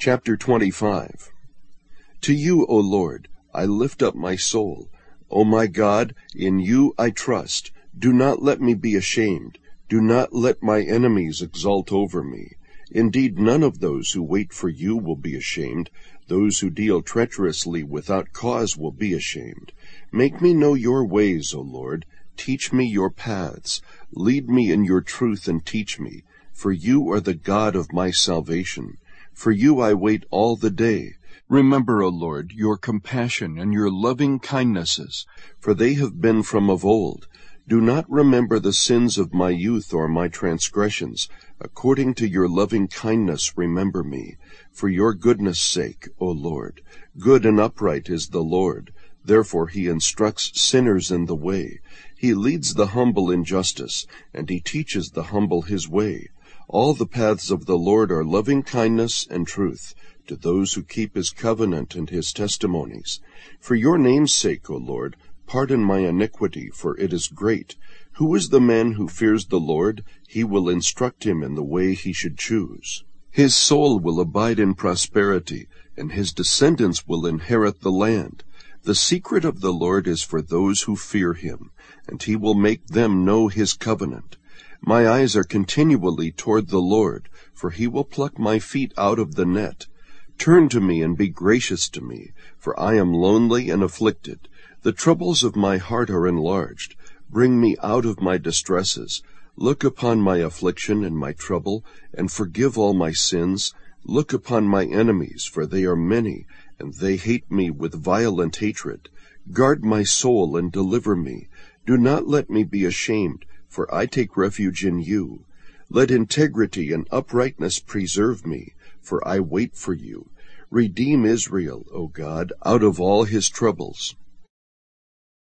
Chapter 25. To you, O Lord, I lift up my soul. O my God, in you I trust. Do not let me be ashamed. Do not let my enemies exult over me. Indeed, none of those who wait for you will be ashamed. Those who deal treacherously without cause will be ashamed. Make me know your ways, O Lord. Teach me your paths. Lead me in your truth and teach me. For you are the God of my salvation. For you I wait all the day. Remember, O Lord, your compassion and your loving kindnesses, for they have been from of old. Do not remember the sins of my youth or my transgressions. According to your loving kindness remember me. For your goodness' sake, O Lord. Good and upright is the Lord. Therefore he instructs sinners in the way. He leads the humble in justice, and he teaches the humble his way. All the paths of the Lord are loving kindness and truth to those who keep his covenant and his testimonies. For your name's sake, O Lord, pardon my iniquity, for it is great. Who is the man who fears the Lord? He will instruct him in the way he should choose. His soul will abide in prosperity, and his descendants will inherit the land. The secret of the Lord is for those who fear him, and he will make them know his covenant. My eyes are continually toward the Lord, for he will pluck my feet out of the net. Turn to me and be gracious to me, for I am lonely and afflicted. The troubles of my heart are enlarged. Bring me out of my distresses. Look upon my affliction and my trouble, and forgive all my sins. Look upon my enemies, for they are many, and they hate me with violent hatred. Guard my soul and deliver me. Do not let me be ashamed, for I take refuge in you. Let integrity and uprightness preserve me, for I wait for you. Redeem Israel, O God, out of all his troubles.